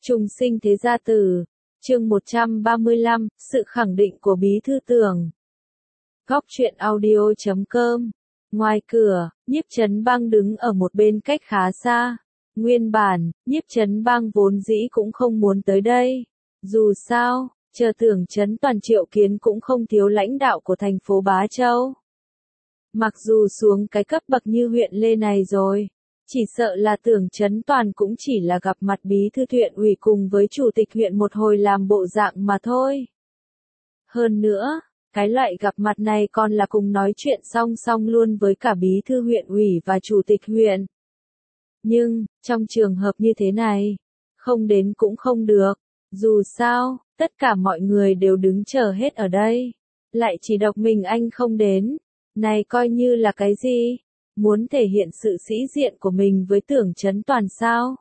Trùng sinh thế gia tử, chương 135, sự khẳng định của bí thư Tưởng. Góc truyện audio.com. Ngoài cửa, Nhiếp Chấn Bang đứng ở một bên cách khá xa. Nguyên bản, Nhiếp Chấn Bang vốn dĩ cũng không muốn tới đây. Dù sao, chờ Tưởng Chấn Toàn triệu kiến cũng không thiếu lãnh đạo của thành phố Bá Châu. Mặc dù xuống cái cấp bậc như huyện Lê này rồi, chỉ sợ là Tưởng Chấn Toàn cũng chỉ là gặp mặt bí thư huyện ủy cùng với chủ tịch huyện một hồi làm bộ dạng mà thôi. Hơn nữa, cái loại gặp mặt này còn là cùng nói chuyện song song luôn với cả bí thư huyện ủy và chủ tịch huyện. Nhưng, trong trường hợp như thế này, không đến cũng không được. Dù sao, tất cả mọi người đều đứng chờ hết ở đây. Lại chỉ độc mình anh không đến. Này coi như là cái gì? Muốn thể hiện sự sĩ diện của mình với Tưởng Chấn Toàn sao?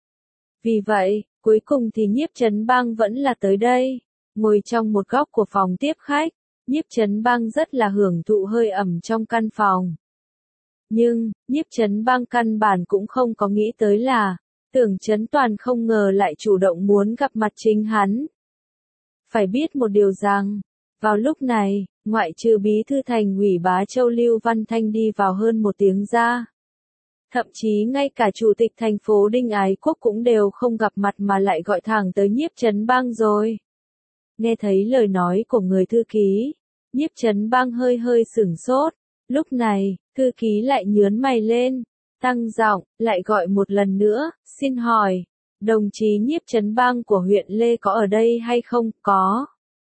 Vì vậy, cuối cùng thì Nhiếp Chấn Bang vẫn là tới đây. Ngồi trong một góc của phòng tiếp khách, Nhiếp Chấn Bang rất là hưởng thụ hơi ẩm trong căn phòng. Nhưng, Nhiếp Chấn Bang căn bản cũng không có nghĩ tới là, Tưởng Chấn Toàn không ngờ lại chủ động muốn gặp mặt chính hắn. Phải biết một điều rằng, vào lúc này, ngoại trừ bí thư thành ủy Bá Châu Lưu Văn Thanh đi vào hơn một tiếng ra. Thậm chí ngay cả chủ tịch thành phố Đinh Ái Quốc cũng đều không gặp mặt mà lại gọi thẳng tới Nhiếp Chấn Bang rồi. Nghe thấy lời nói của người thư ký, Nhiếp Chấn Bang hơi hơi sửng sốt. Lúc này, thư ký lại nhướng mày lên, tăng giọng, lại gọi một lần nữa, xin hỏi, đồng chí Nhiếp Chấn Bang của huyện Lê có ở đây hay không? Có.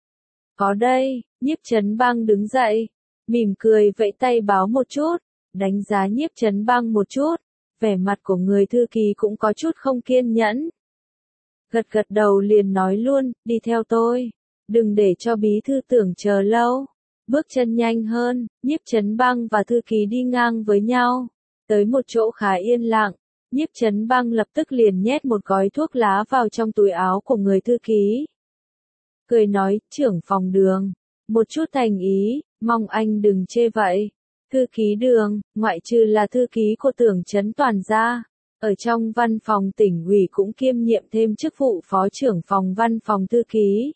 Có đây, Nhiếp Chấn Bang đứng dậy, mỉm cười vẫy tay báo một chút, đánh giá Nhiếp Chấn Bang một chút, vẻ mặt của người thư ký cũng có chút không kiên nhẫn. Gật gật đầu liền nói luôn, đi theo tôi, đừng để cho bí thư Tưởng chờ lâu. Bước chân nhanh hơn, Nhiếp Chấn Bang và thư ký đi ngang với nhau, tới một chỗ khá yên lặng, Nhiếp Chấn Bang lập tức liền nhét một gói thuốc lá vào trong túi áo của người thư ký. Cười nói, trưởng phòng Đường, một chút thành ý, mong anh đừng chê vậy. Thư ký Đường, ngoại trừ là thư ký của Tưởng Chấn Toàn ra, ở trong văn phòng tỉnh ủy cũng kiêm nhiệm thêm chức vụ phó trưởng phòng văn phòng thư ký.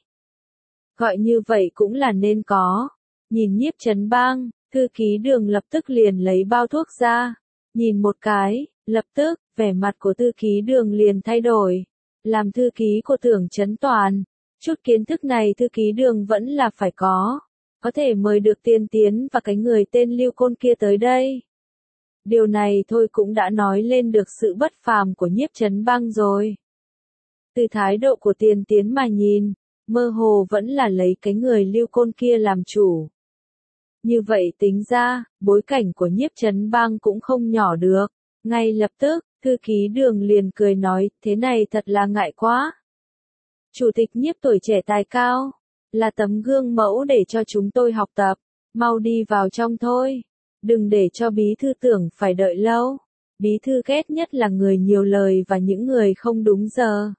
Gọi như vậy cũng là nên có. Nhìn Nhiếp Chấn Bang, thư ký Đường lập tức liền lấy bao thuốc ra, nhìn một cái, lập tức, vẻ mặt của thư ký Đường liền thay đổi. Làm thư ký của Tưởng Chấn Toàn, chút kiến thức này thư ký Đường vẫn là phải có thể mời được Tiên Tiến và cái người tên Lưu Côn kia tới đây. Điều này thôi cũng đã nói lên được sự bất phàm của Nhiếp Chấn Bang rồi. Từ thái độ của Tiên Tiến mà nhìn, mơ hồ vẫn là lấy cái người Lưu Côn kia làm chủ. Như vậy tính ra, bối cảnh của Nhiếp Chấn Bang cũng không nhỏ được. Ngay lập tức, thư ký Đường liền cười nói, thế này thật là ngại quá. Chủ tịch Nhiếp tuổi trẻ tài cao, là tấm gương mẫu để cho chúng tôi học tập, mau đi vào trong thôi. Đừng để cho bí thư Tưởng phải đợi lâu. Bí thư ghét nhất là người nhiều lời và những người không đúng giờ.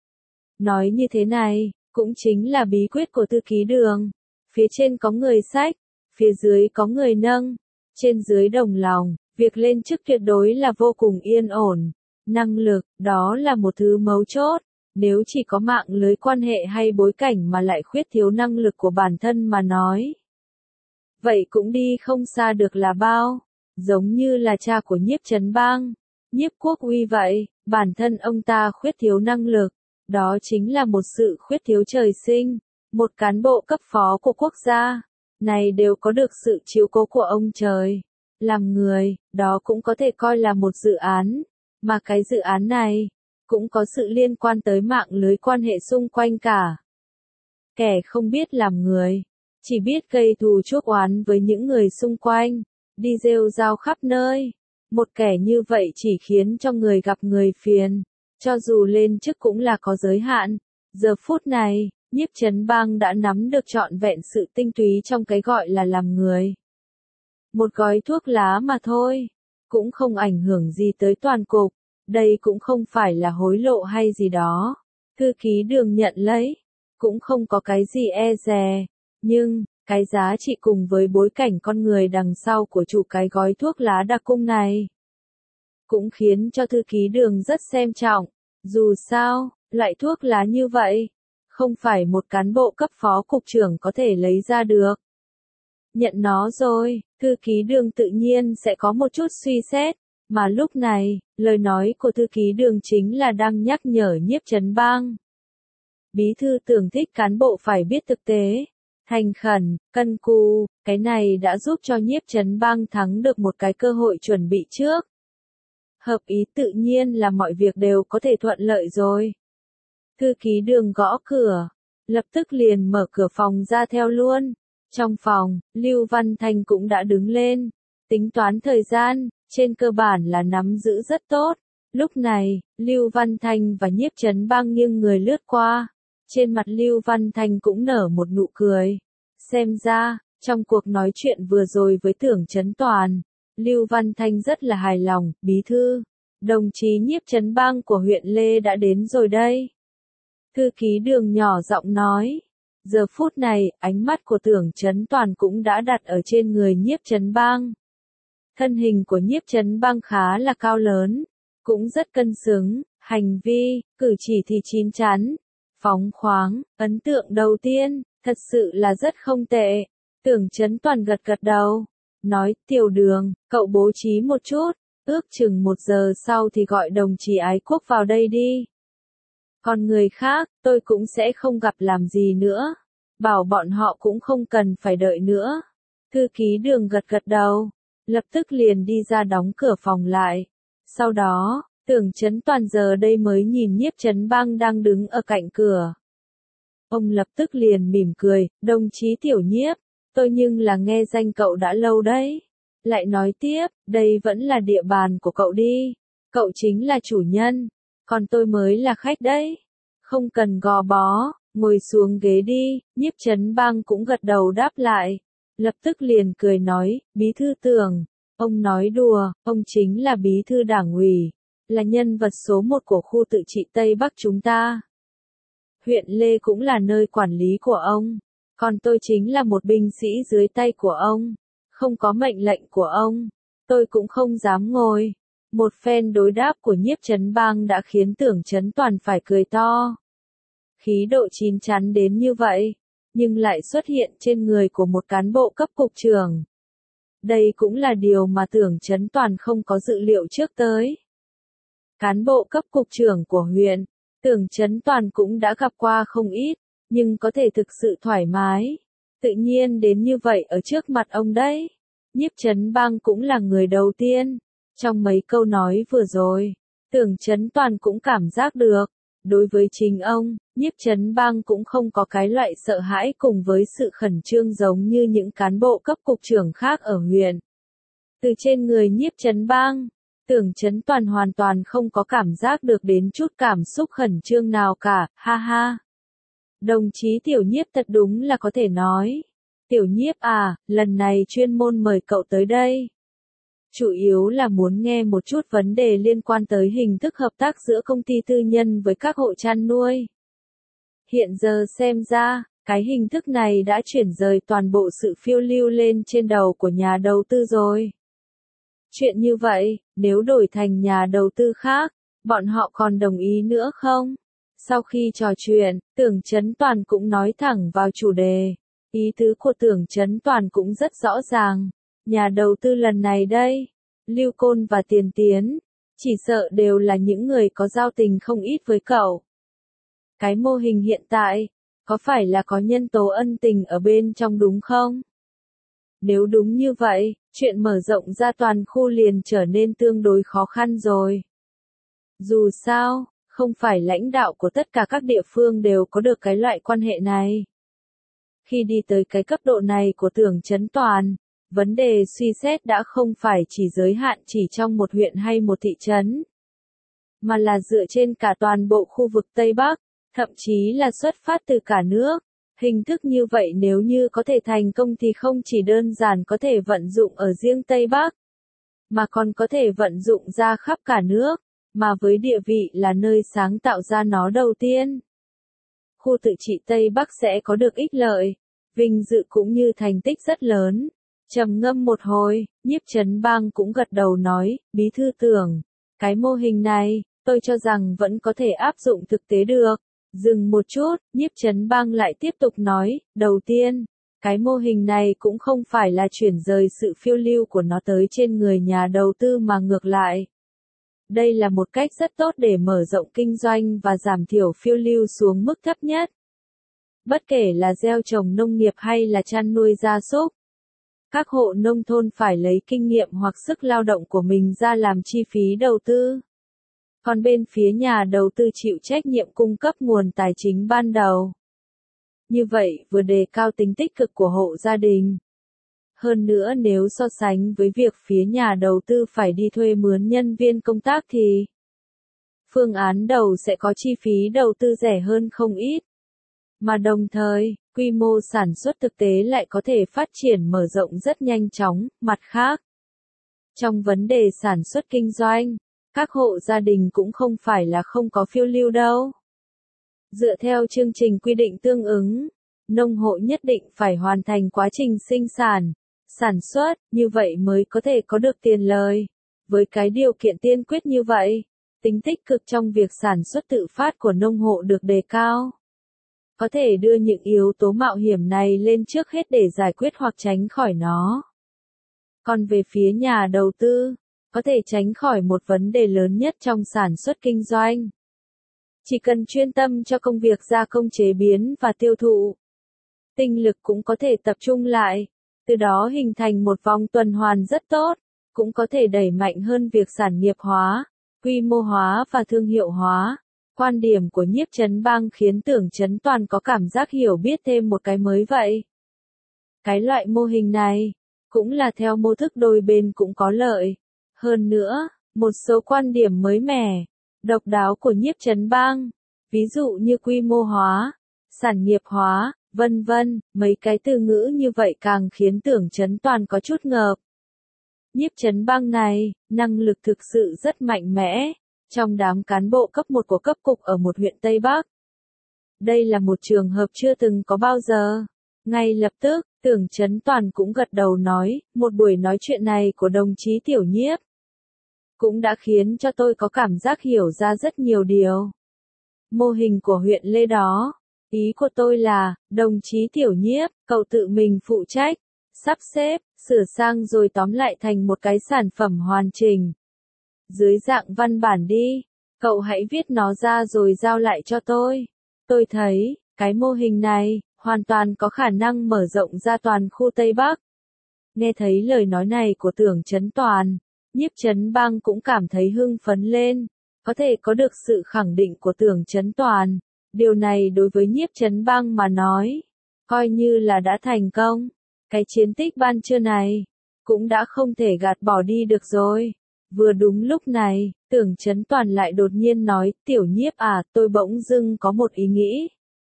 Nói như thế này, cũng chính là bí quyết của thư ký Đường. Phía trên có người xách, phía dưới có người nâng, trên dưới đồng lòng, việc lên chức tuyệt đối là vô cùng yên ổn. Năng lực, đó là một thứ mấu chốt, nếu chỉ có mạng lưới quan hệ hay bối cảnh mà lại khuyết thiếu năng lực của bản thân mà nói. Vậy cũng đi không xa được là bao, giống như là cha của Nhiếp Chấn Bang, Nhiếp Quốc Uy vậy, bản thân ông ta khuyết thiếu năng lực, đó chính là một sự khuyết thiếu trời sinh, một cán bộ cấp phó của quốc gia. Này đều có được sự chiếu cố của ông trời. Làm người, đó cũng có thể coi là một dự án. Mà cái dự án này, cũng có sự liên quan tới mạng lưới quan hệ xung quanh cả. Kẻ không biết làm người, chỉ biết gây thù chuốc oán với những người xung quanh, đi rêu rao khắp nơi. Một kẻ như vậy chỉ khiến cho người gặp người phiền, cho dù lên chức cũng là có giới hạn. Giờ phút này, Nhiếp Chấn Bang đã nắm được trọn vẹn sự tinh túy trong cái gọi là làm người. Một gói thuốc lá mà thôi, cũng không ảnh hưởng gì tới toàn cục, đây cũng không phải là hối lộ hay gì đó. Thư ký Đường nhận lấy, cũng không có cái gì e dè, nhưng, cái giá trị cùng với bối cảnh con người đằng sau của chủ cái gói thuốc lá đặc cung này, cũng khiến cho thư ký Đường rất xem trọng. Dù sao, Loại thuốc lá như vậy, không phải một cán bộ cấp phó cục trưởng có thể lấy ra được. Nhận nó rồi, thư ký Đường tự nhiên sẽ có một chút suy xét, mà lúc này, lời nói của thư ký Đường chính là đang nhắc nhở Nhiếp Chấn Bang. Bí thư Tưởng thích cán bộ phải biết thực tế, thành khẩn, cân cù, cái này đã giúp cho Nhiếp Chấn Bang thắng được một cái cơ hội chuẩn bị trước. Hợp ý tự nhiên là mọi việc đều có thể thuận lợi rồi. Thư ký Đường gõ cửa, lập tức liền mở cửa phòng ra theo luôn. Trong phòng, Lưu Văn Thanh cũng đã đứng lên, tính toán thời gian, trên cơ bản là nắm giữ rất tốt. Lúc này, Lưu Văn Thanh và Nhiếp Chấn Bang nghiêng người lướt qua. Trên mặt Lưu Văn Thanh cũng nở một nụ cười. Xem ra, trong cuộc nói chuyện vừa rồi với Tưởng Chấn Toàn, Lưu Văn Thanh rất là hài lòng. Bí thư, đồng chí Nhiếp Chấn Bang của huyện Lê đã đến rồi đây. Thư ký Đường nhỏ giọng nói. Giờ phút này, ánh mắt của Tưởng Chấn Toàn cũng đã đặt ở trên người Nhiếp Chấn Bang. Thân hình của Nhiếp Chấn Bang khá là cao lớn, cũng rất cân xứng, hành vi, cử chỉ thì chín chắn, phóng khoáng, ấn tượng đầu tiên, thật sự là rất không tệ. Tưởng Chấn Toàn gật gật đầu, nói, Tiểu Đường, cậu bố trí một chút, ước chừng 1 giờ sau thì gọi đồng chí Ái Quốc vào đây đi. Còn người khác, tôi cũng sẽ không gặp làm gì nữa. Bảo bọn họ cũng không cần phải đợi nữa. Thư ký Đường gật gật đầu, lập tức liền đi ra đóng cửa phòng lại. Sau đó, Tưởng Chấn Toàn giờ đây mới nhìn Nhiếp Chấn Bang đang đứng ở cạnh cửa. Ông lập tức liền mỉm cười, đồng chí Tiểu Nhiếp, tôi nhưng là nghe danh cậu đã lâu đấy. Lại nói tiếp, đây vẫn là địa bàn của cậu đi. Cậu chính là chủ nhân, còn tôi mới là khách đấy. Không cần gò bó, ngồi xuống ghế đi. Nhiếp Chấn Bang cũng gật đầu đáp lại. Lập tức liền cười nói, bí thư Tưởng, ông nói đùa, ông chính là bí thư đảng ủy, là nhân vật số 1 của khu tự trị Tây Bắc chúng ta. Huyện Lê cũng là nơi quản lý của ông, còn tôi chính là một binh sĩ dưới tay của ông, không có mệnh lệnh của ông, tôi cũng không dám ngồi. Một phen đối đáp của Nhiếp Chấn Bang đã khiến Tưởng Chấn Toàn phải cười to. Khí độ chín chắn đến như vậy, nhưng lại xuất hiện trên người của một cán bộ cấp cục trưởng. Đây cũng là điều mà Tưởng Chấn Toàn không có dự liệu trước tới. Cán bộ cấp cục trưởng của huyện, Tưởng Chấn Toàn cũng đã gặp qua không ít, nhưng có thể thực sự thoải mái, tự nhiên đến như vậy ở trước mặt ông đấy. Nhiếp Chấn Bang cũng là người đầu tiên. Trong mấy câu nói vừa rồi, Tưởng Chấn Toàn cũng cảm giác được, đối với chính ông, Nhiếp Chấn Bang cũng không có cái loại sợ hãi cùng với sự khẩn trương giống như những cán bộ cấp cục trưởng khác ở huyện. Từ trên người Nhiếp Chấn Bang, Tưởng Chấn Toàn hoàn toàn không có cảm giác được đến chút cảm xúc khẩn trương nào cả, ha ha. Đồng chí Tiểu Nhiếp thật đúng là có thể nói. Tiểu Nhiếp à, lần này chuyên môn mời cậu tới đây. Chủ yếu là muốn nghe một chút vấn đề liên quan tới hình thức hợp tác giữa công ty tư nhân với các hộ chăn nuôi. Hiện giờ xem ra, cái hình thức này đã chuyển rời toàn bộ sự phiêu lưu lên trên đầu của nhà đầu tư rồi. Chuyện như vậy, nếu đổi thành nhà đầu tư khác, bọn họ còn đồng ý nữa không? Sau khi trò chuyện, Tưởng Chấn Toàn cũng nói thẳng vào chủ đề. Ý tứ của Tưởng Chấn Toàn cũng rất rõ ràng. Nhà đầu tư lần này đây, Lưu Côn và Tiền Tiến, chỉ sợ đều là những người có giao tình không ít với cậu. Cái mô hình hiện tại, có phải là có nhân tố ân tình ở bên trong đúng không? Nếu đúng như vậy, chuyện mở rộng ra toàn khu liền trở nên tương đối khó khăn rồi. Dù sao, không phải lãnh đạo của tất cả các địa phương đều có được cái loại quan hệ này. Khi đi tới cái cấp độ này của Tưởng Chấn Toàn, vấn đề suy xét đã không phải chỉ giới hạn chỉ trong một huyện hay một thị trấn, mà là dựa trên cả toàn bộ khu vực Tây Bắc, thậm chí là xuất phát từ cả nước. Hình thức như vậy nếu như có thể thành công thì không chỉ đơn giản có thể vận dụng ở riêng Tây Bắc, mà còn có thể vận dụng ra khắp cả nước, mà với địa vị là nơi sáng tạo ra nó đầu tiên. Khu tự trị Tây Bắc sẽ có được ích lợi, vinh dự cũng như thành tích rất lớn. Trầm ngâm một hồi, Nhiếp Chấn Bang cũng gật đầu nói, bí thư Tưởng, cái mô hình này, tôi cho rằng vẫn có thể áp dụng thực tế được. Dừng một chút, Nhiếp Chấn Bang lại tiếp tục nói, đầu tiên, cái mô hình này cũng không phải là chuyển rời sự phiêu lưu của nó tới trên người nhà đầu tư mà ngược lại. Đây là một cách rất tốt để mở rộng kinh doanh và giảm thiểu phiêu lưu xuống mức thấp nhất. Bất kể là gieo trồng nông nghiệp hay là chăn nuôi gia súc, các hộ nông thôn phải lấy kinh nghiệm hoặc sức lao động của mình ra làm chi phí đầu tư. Còn bên phía nhà đầu tư chịu trách nhiệm cung cấp nguồn tài chính ban đầu. Như vậy vừa đề cao tính tích cực của hộ gia đình. Hơn nữa nếu so sánh với việc phía nhà đầu tư phải đi thuê mướn nhân viên công tác thì phương án đầu sẽ có chi phí đầu tư rẻ hơn không ít. Mà đồng thời, quy mô sản xuất thực tế lại có thể phát triển mở rộng rất nhanh chóng. Mặt khác, trong vấn đề sản xuất kinh doanh, các hộ gia đình cũng không phải là không có phiêu lưu đâu. Dựa theo chương trình quy định tương ứng, nông hộ nhất định phải hoàn thành quá trình sinh sản, sản xuất, như vậy mới có thể có được tiền lời. Với cái điều kiện tiên quyết như vậy, tính tích cực trong việc sản xuất tự phát của nông hộ được đề cao. Có thể đưa những yếu tố mạo hiểm này lên trước hết để giải quyết hoặc tránh khỏi nó. Còn về phía nhà đầu tư, có thể tránh khỏi một vấn đề lớn nhất trong sản xuất kinh doanh. Chỉ cần chuyên tâm cho công việc gia công chế biến và tiêu thụ, tinh lực cũng có thể tập trung lại, từ đó hình thành một vòng tuần hoàn rất tốt, cũng có thể đẩy mạnh hơn việc sản nghiệp hóa, quy mô hóa và thương hiệu hóa. Quan điểm của Nhiếp Chấn Bang khiến Tưởng Chấn Toàn có cảm giác hiểu biết thêm một cái mới vậy. Cái loại mô hình này, cũng là theo mô thức đôi bên cũng có lợi. Hơn nữa, một số quan điểm mới mẻ, độc đáo của Nhiếp Chấn Bang, ví dụ như quy mô hóa, sản nghiệp hóa, vân vân, mấy cái từ ngữ như vậy càng khiến Tưởng Chấn Toàn có chút ngợp. Nhiếp Chấn Bang này, năng lực thực sự rất mạnh mẽ, trong đám cán bộ cấp 1 của cấp cục ở một huyện Tây Bắc. Đây là một trường hợp chưa từng có bao giờ. Ngay lập tức, Tưởng Chấn Toàn cũng gật đầu nói, một buổi nói chuyện này của đồng chí Tiểu Nhiếp cũng đã khiến cho tôi có cảm giác hiểu ra rất nhiều điều. Mô hình của huyện Lê đó, ý của tôi là, đồng chí Tiểu Nhiếp, cậu tự mình phụ trách, sắp xếp, sửa sang rồi tóm lại thành một cái sản phẩm hoàn chỉnh. Dưới dạng văn bản đi, cậu hãy viết nó ra rồi giao lại cho tôi. Tôi thấy, cái mô hình này, hoàn toàn có khả năng mở rộng ra toàn khu Tây Bắc. Nghe thấy lời nói này của Tưởng Chấn Toàn, Nhiếp Chấn Bang cũng cảm thấy hưng phấn lên, có thể có được sự khẳng định của Tưởng Chấn Toàn. Điều này đối với Nhiếp Chấn Bang mà nói, coi như là đã thành công. Cái chiến tích ban trưa này, cũng đã không thể gạt bỏ đi được rồi. Vừa đúng lúc này, Tưởng Chấn Toàn lại đột nhiên nói, Tiểu Nhiếp à, tôi bỗng dưng có một ý nghĩ.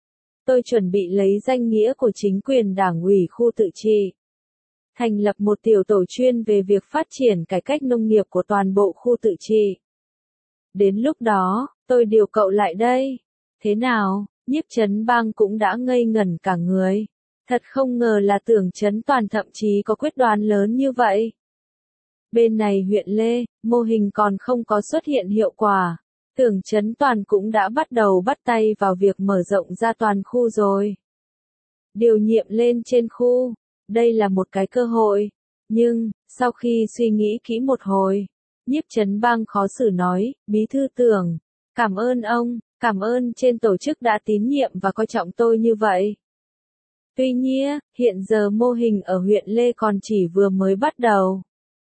Tôi chuẩn bị lấy danh nghĩa của chính quyền đảng ủy khu tự trị, thành lập một tiểu tổ chuyên về việc phát triển cải cách nông nghiệp của toàn bộ khu tự trị. Đến lúc đó, tôi điều cậu lại đây. Thế nào? Nhiếp Chấn Bang cũng đã ngây ngẩn cả người. Thật không ngờ là Tưởng Chấn Toàn thậm chí có quyết đoán lớn như vậy. Bên này huyện Lê, mô hình còn không có xuất hiện hiệu quả. Tưởng Chấn Toàn cũng đã bắt đầu bắt tay vào việc mở rộng ra toàn khu rồi. Điều nhiệm lên trên khu, đây là một cái cơ hội. Nhưng, sau khi suy nghĩ kỹ một hồi, Nhiếp Chấn Bang khó xử nói, Bí thư Tưởng, cảm ơn ông, cảm ơn trên tổ chức đã tín nhiệm và coi trọng tôi như vậy. Tuy nhiên, hiện giờ mô hình ở huyện Lê còn chỉ vừa mới bắt đầu.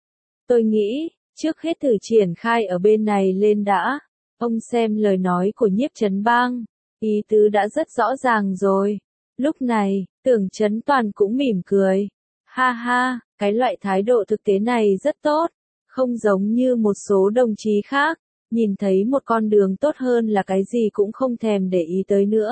Tôi nghĩ, trước hết thử triển khai ở bên này lên đã. Ông xem lời nói của Nhiếp Chấn Bang, ý tứ đã rất rõ ràng rồi. Lúc này, Tưởng Chấn Toàn cũng mỉm cười. Ha ha, cái loại thái độ thực tế này rất tốt, không giống như một số đồng chí khác, nhìn thấy một con đường tốt hơn là cái gì cũng không thèm để ý tới nữa.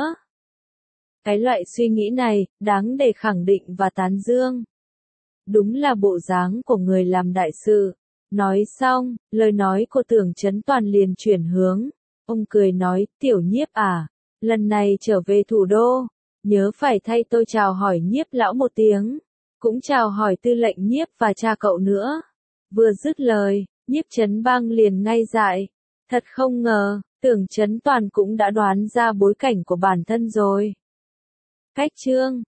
Cái loại suy nghĩ này, đáng để khẳng định và tán dương. Đúng là bộ dáng của người làm đại sự. Nói xong, lời nói của Tưởng Chấn Toàn liền chuyển hướng. Ông cười nói, Tiểu Nhiếp à, lần này trở về thủ đô, nhớ phải thay tôi chào hỏi Nhiếp lão một tiếng, cũng chào hỏi tư lệnh Nhiếp và cha cậu nữa. Vừa dứt lời, Nhiếp Chấn Bang liền ngay dại. Thật không ngờ, tưởng Chấn Toàn cũng đã đoán ra bối cảnh của bản thân rồi. Cách chương